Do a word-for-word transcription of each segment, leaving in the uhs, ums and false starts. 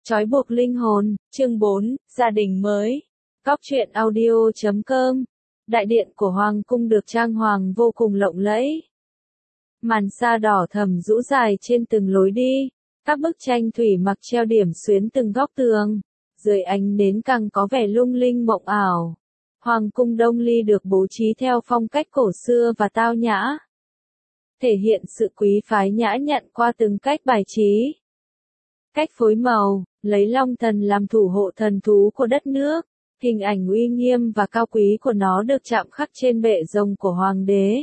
Trói buộc linh hồn, chương bốn, gia đình mới. Góc truyện audio chấm com. Đại điện của Hoàng cung được trang hoàng vô cùng lộng lẫy. Màn sa đỏ thẫm rũ dài trên từng lối đi, các bức tranh thủy mặc treo điểm xuyến từng góc tường, dưới ánh nến càng có vẻ lung linh mộng ảo. Hoàng cung Đông Ly được bố trí theo phong cách cổ xưa và tao nhã, thể hiện sự quý phái nhã nhặn qua từng cách bài trí. Cách phối màu, lấy Long Thần làm thủ hộ thần thú của đất nước, hình ảnh uy nghiêm và cao quý của nó được chạm khắc trên bệ rồng của hoàng đế.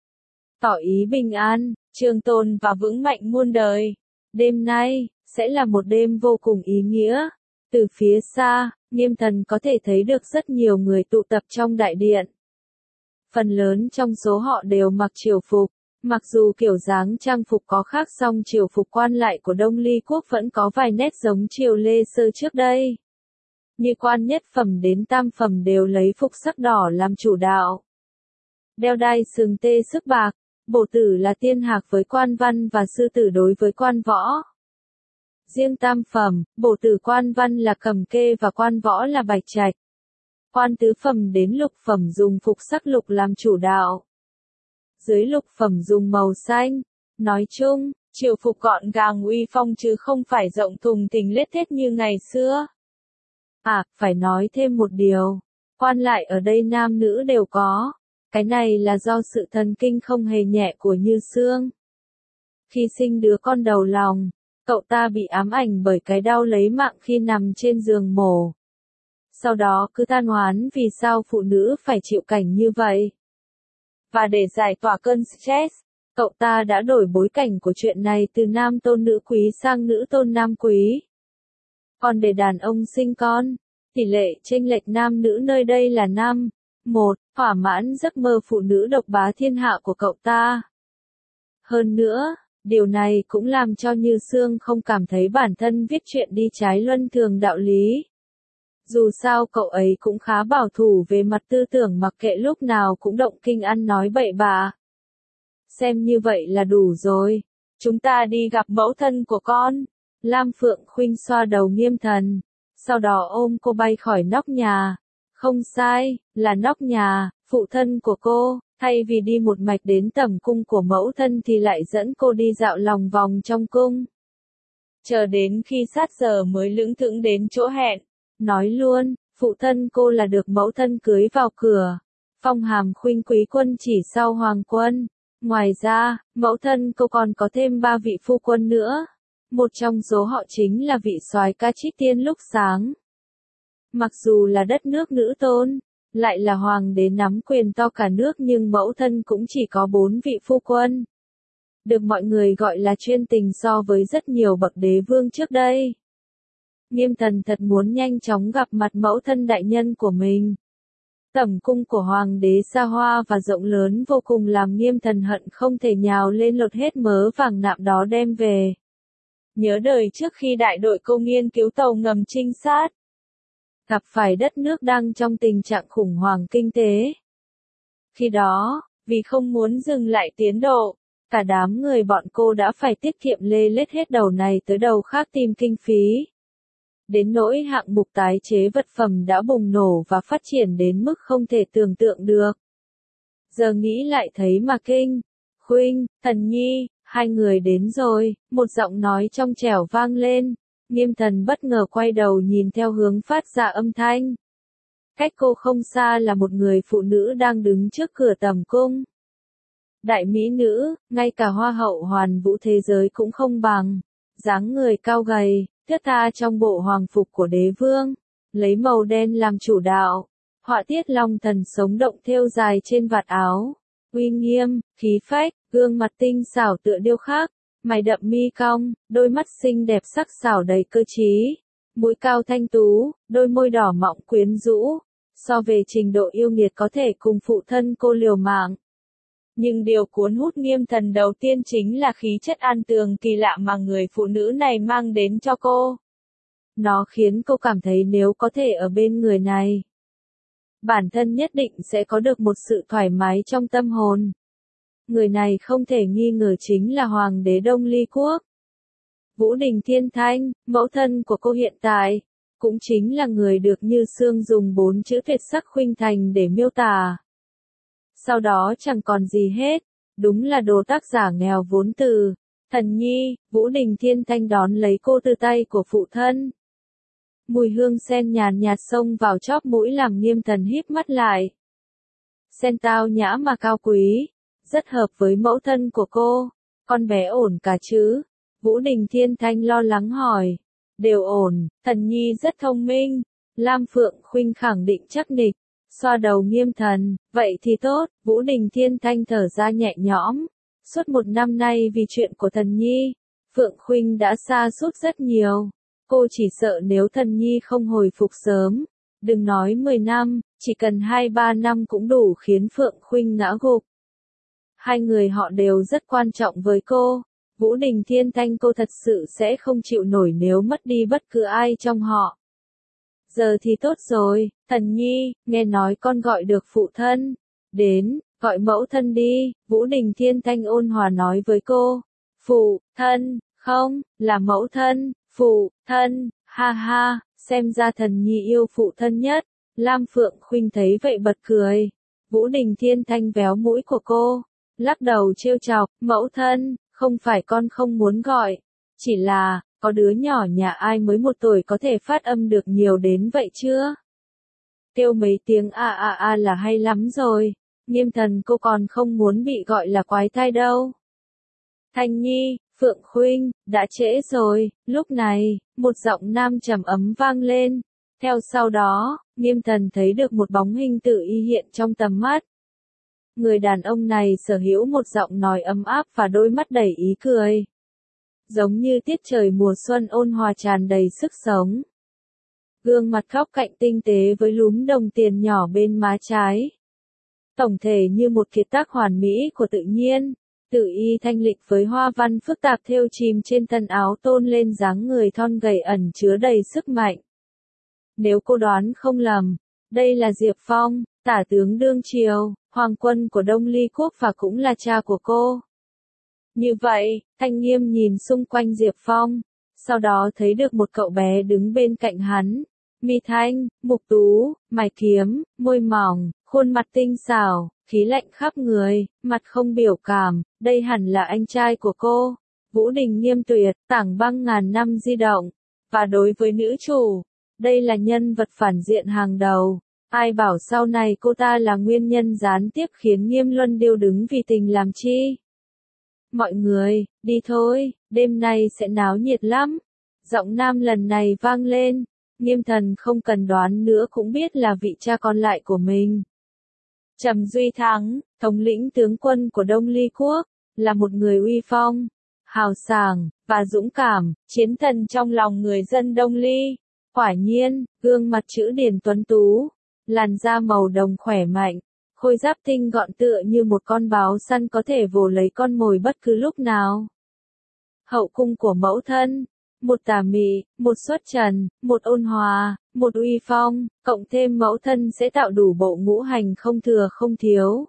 Tỏ ý bình an, trường tồn và vững mạnh muôn đời. Đêm nay, sẽ là một đêm vô cùng ý nghĩa. Từ phía xa, Nghiêm Thần có thể thấy được rất nhiều người tụ tập trong đại điện. Phần lớn trong số họ đều mặc triều phục. Mặc dù kiểu dáng trang phục có khác song triều phục quan lại của Đông Ly quốc vẫn có vài nét giống triều Lê Sơ trước đây. Như quan nhất phẩm đến tam phẩm đều lấy phục sắc đỏ làm chủ đạo. Đeo đai sừng tê sức bạc, bổ tử là tiên hạc với quan văn và sư tử đối với quan võ. Riêng tam phẩm, bổ tử quan văn là Cầm Kê và quan võ là Bạch Trạch. Quan tứ phẩm đến lục phẩm dùng phục sắc lục làm chủ đạo. Dưới lục phẩm dùng màu xanh. Nói chung, triều phục gọn gàng uy phong chứ không phải rộng thùng thình lết thết như ngày xưa. À, phải nói thêm một điều. Quan lại ở đây nam nữ đều có. Cái này là do sự thần kinh không hề nhẹ của Như Xương. Khi sinh đứa con đầu lòng, cậu ta bị ám ảnh bởi cái đau lấy mạng khi nằm trên giường mổ. Sau đó cứ than oán vì sao phụ nữ phải chịu cảnh như vậy. Và để giải tỏa cơn stress, cậu ta đã đổi bối cảnh của chuyện này từ nam tôn nữ quý sang nữ tôn nam quý. Còn để đàn ông sinh con, tỷ lệ chênh lệch nam nữ nơi đây là năm, một, thỏa mãn giấc mơ phụ nữ độc bá thiên hạ của cậu ta. Hơn nữa, điều này cũng làm cho Như Xương không cảm thấy bản thân viết chuyện đi trái luân thường đạo lý. Dù sao cậu ấy cũng khá bảo thủ về mặt tư tưởng mặc kệ lúc nào cũng động kinh ăn nói bậy bạ. Xem như vậy là đủ rồi. Chúng ta đi gặp mẫu thân của con. Lam Phượng Khuynh xoa đầu Nghiêm Thần. Sau đó ôm cô bay khỏi nóc nhà. Không sai, là nóc nhà, phụ thân của cô. Thay vì đi một mạch đến tẩm cung của mẫu thân thì lại dẫn cô đi dạo lòng vòng trong cung. Chờ đến khi sát giờ mới lững thững đến chỗ hẹn. Nói luôn, phụ thân cô là được mẫu thân cưới vào cửa. Phong hàm Khuynh quý quân chỉ sau hoàng quân. Ngoài ra, mẫu thân cô còn có thêm ba vị phu quân nữa. Một trong số họ chính là vị soái ca Trích Tiên lúc sáng. Mặc dù là đất nước nữ tôn, lại là hoàng đế nắm quyền to cả nước nhưng mẫu thân cũng chỉ có bốn vị phu quân. Được mọi người gọi là chuyên tình so với rất nhiều bậc đế vương trước đây. Nghiêm Thần thật muốn nhanh chóng gặp mặt mẫu thân đại nhân của mình. Tẩm cung của hoàng đế xa hoa và rộng lớn vô cùng làm Nghiêm Thần hận không thể nhào lên lột hết mớ vàng nạm đó đem về. Nhớ đời trước khi đại đội cô nghiên cứu tàu ngầm trinh sát. Gặp phải đất nước đang trong tình trạng khủng hoảng kinh tế. Khi đó, vì không muốn dừng lại tiến độ, cả đám người bọn cô đã phải tiết kiệm lê lết hết đầu này tới đầu khác tìm kinh phí. Đến nỗi hạng mục tái chế vật phẩm đã bùng nổ và phát triển đến mức không thể tưởng tượng được. Giờ nghĩ lại thấy mà kinh. Khuynh, Thần Nhi, hai người đến rồi, một giọng nói trong trẻo vang lên. Nghiêm Thần bất ngờ quay đầu nhìn theo hướng phát ra âm thanh. Cách cô không xa là một người phụ nữ đang đứng trước cửa tẩm cung. Đại mỹ nữ, ngay cả hoa hậu hoàn vũ thế giới cũng không bằng. Dáng người cao gầy, thướt tha trong bộ hoàng phục của đế vương, lấy màu đen làm chủ đạo, họa tiết long thần sống động thêu dài trên vạt áo, uy nghiêm, khí phách, gương mặt tinh xảo tựa điêu khắc, mày đậm mi cong, đôi mắt xinh đẹp sắc sảo đầy cơ trí, mũi cao thanh tú, đôi môi đỏ mọng quyến rũ, so về trình độ yêu nghiệt có thể cùng phụ thân cô liều mạng. Nhưng điều cuốn hút Nghiêm Thần đầu tiên chính là khí chất an tường kỳ lạ mà người phụ nữ này mang đến cho cô. Nó khiến cô cảm thấy nếu có thể ở bên người này, bản thân nhất định sẽ có được một sự thoải mái trong tâm hồn. Người này không thể nghi ngờ chính là Hoàng đế Đông Ly Quốc. Vũ Đình Thiên Thanh, mẫu thân của cô hiện tại, cũng chính là người được Như Sương dùng bốn chữ tuyệt sắc khuynh thành để miêu tả. Sau đó chẳng còn gì hết, đúng là đồ tác giả nghèo vốn từ. Thần nhi, Vũ Đình Thiên Thanh đón lấy cô từ tay của phụ thân. Mùi hương sen nhàn nhạt xông vào chóp mũi làm Nghiêm Thần híp mắt lại. Sen tao nhã mà cao quý, rất hợp với mẫu thân của cô. Con bé ổn cả chứ? Vũ Đình Thiên Thanh lo lắng hỏi. Đều ổn, thần nhi rất thông minh. Lam Phượng Khuynh khẳng định chắc nịch, xoa đầu Nghiêm Thần. Vậy thì tốt, Vũ Đình Thiên Thanh thở ra nhẹ nhõm. Suốt một năm nay vì chuyện của thần nhi, Phượng Khuynh đã sa sút rất nhiều. Cô chỉ sợ nếu thần nhi không hồi phục sớm, đừng nói mười năm, chỉ cần hai ba năm cũng đủ khiến Phượng Khuynh ngã gục. Hai người họ đều rất quan trọng với cô. Vũ Đình Thiên Thanh cô thật sự sẽ không chịu nổi nếu mất đi bất cứ ai trong họ. Giờ thì tốt rồi, thần nhi, nghe nói con gọi được phụ thân. Đến, gọi mẫu thân đi, Vũ Đình Thiên Thanh ôn hòa nói với cô. Phụ, thân, không, là mẫu thân, phụ, thân, ha ha, xem ra thần nhi yêu phụ thân nhất. Lam Phượng Khuynh thấy vậy bật cười. Vũ Đình Thiên Thanh véo mũi của cô, lắc đầu trêu chọc, mẫu thân, không phải con không muốn gọi, chỉ là, có đứa nhỏ nhà ai mới một tuổi có thể phát âm được nhiều đến vậy chưa? Kêu mấy tiếng a a a là hay lắm rồi, Nghiêm Thần cô còn không muốn bị gọi là quái thai đâu. Thanh nhi, Phượng Khuynh, đã trễ rồi. Lúc này, một giọng nam trầm ấm vang lên. Theo sau đó, Nghiêm Thần thấy được một bóng hình tự y hiện trong tầm mắt. Người đàn ông này sở hữu một giọng nói ấm áp và đôi mắt đầy ý cười. Giống như tiết trời mùa xuân ôn hòa tràn đầy sức sống. Gương mặt góc cạnh tinh tế với lúm đồng tiền nhỏ bên má trái. Tổng thể như một kiệt tác hoàn mỹ của tự nhiên. Tự y thanh lịch với hoa văn phức tạp thêu chìm trên thân áo tôn lên dáng người thon gầy ẩn chứa đầy sức mạnh. Nếu cô đoán không lầm, đây là Diệp Phong, tả tướng đương triều, hoàng quân của Đông Ly Quốc và cũng là cha của cô. Như vậy, Thanh Nghiêm nhìn xung quanh Diệp Phong, sau đó thấy được một cậu bé đứng bên cạnh hắn. Mi thanh, mục tú, mày kiếm, môi mỏng, khuôn mặt tinh xảo, khí lạnh khắp người, mặt không biểu cảm, đây hẳn là anh trai của cô. Vũ Đình Nghiêm Tuyệt, tảng băng ngàn năm di động. Và đối với nữ chủ, đây là nhân vật phản diện hàng đầu. Ai bảo sau này cô ta là nguyên nhân gián tiếp khiến Nghiêm Luân điêu đứng vì tình làm chi. Mọi người, đi thôi, đêm nay sẽ náo nhiệt lắm. Giọng nam lần này vang lên. Nghiêm Thần không cần đoán nữa cũng biết là vị cha còn lại của mình. Trầm Duy Thắng, thống lĩnh tướng quân của Đông Ly Quốc, là một người uy phong, hào sảng, và dũng cảm, chiến thần trong lòng người dân Đông Ly. Quả nhiên, gương mặt chữ điển tuấn tú, làn da màu đồng khỏe mạnh, khôi giáp tinh gọn tựa như một con báo săn có thể vồ lấy con mồi bất cứ lúc nào. Hậu cung của mẫu thân. Một tà mị, một xuất trần, một ôn hòa, một uy phong, cộng thêm mẫu thân sẽ tạo đủ bộ ngũ hành không thừa không thiếu.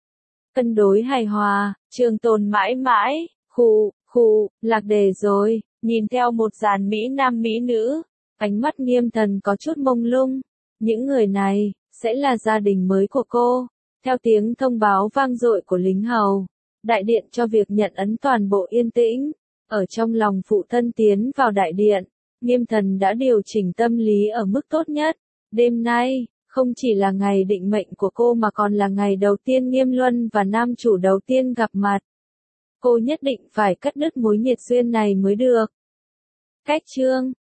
Cân đối hài hòa, trường tồn mãi mãi, khụ, khụ, lạc đề rồi, nhìn theo một dàn mỹ nam mỹ nữ, ánh mắt Nghiêm Thần có chút mông lung. Những người này, sẽ là gia đình mới của cô. Theo tiếng thông báo vang dội của lính hầu, đại điện cho việc nhận ấn toàn bộ yên tĩnh. Ở trong lòng phụ thân tiến vào đại điện, Nghiêm Thần đã điều chỉnh tâm lý ở mức tốt nhất. Đêm nay, không chỉ là ngày định mệnh của cô mà còn là ngày đầu tiên Nghiêm Luân và nam chủ đầu tiên gặp mặt. Cô nhất định phải cắt đứt mối nhiệt duyên này mới được. Cách chương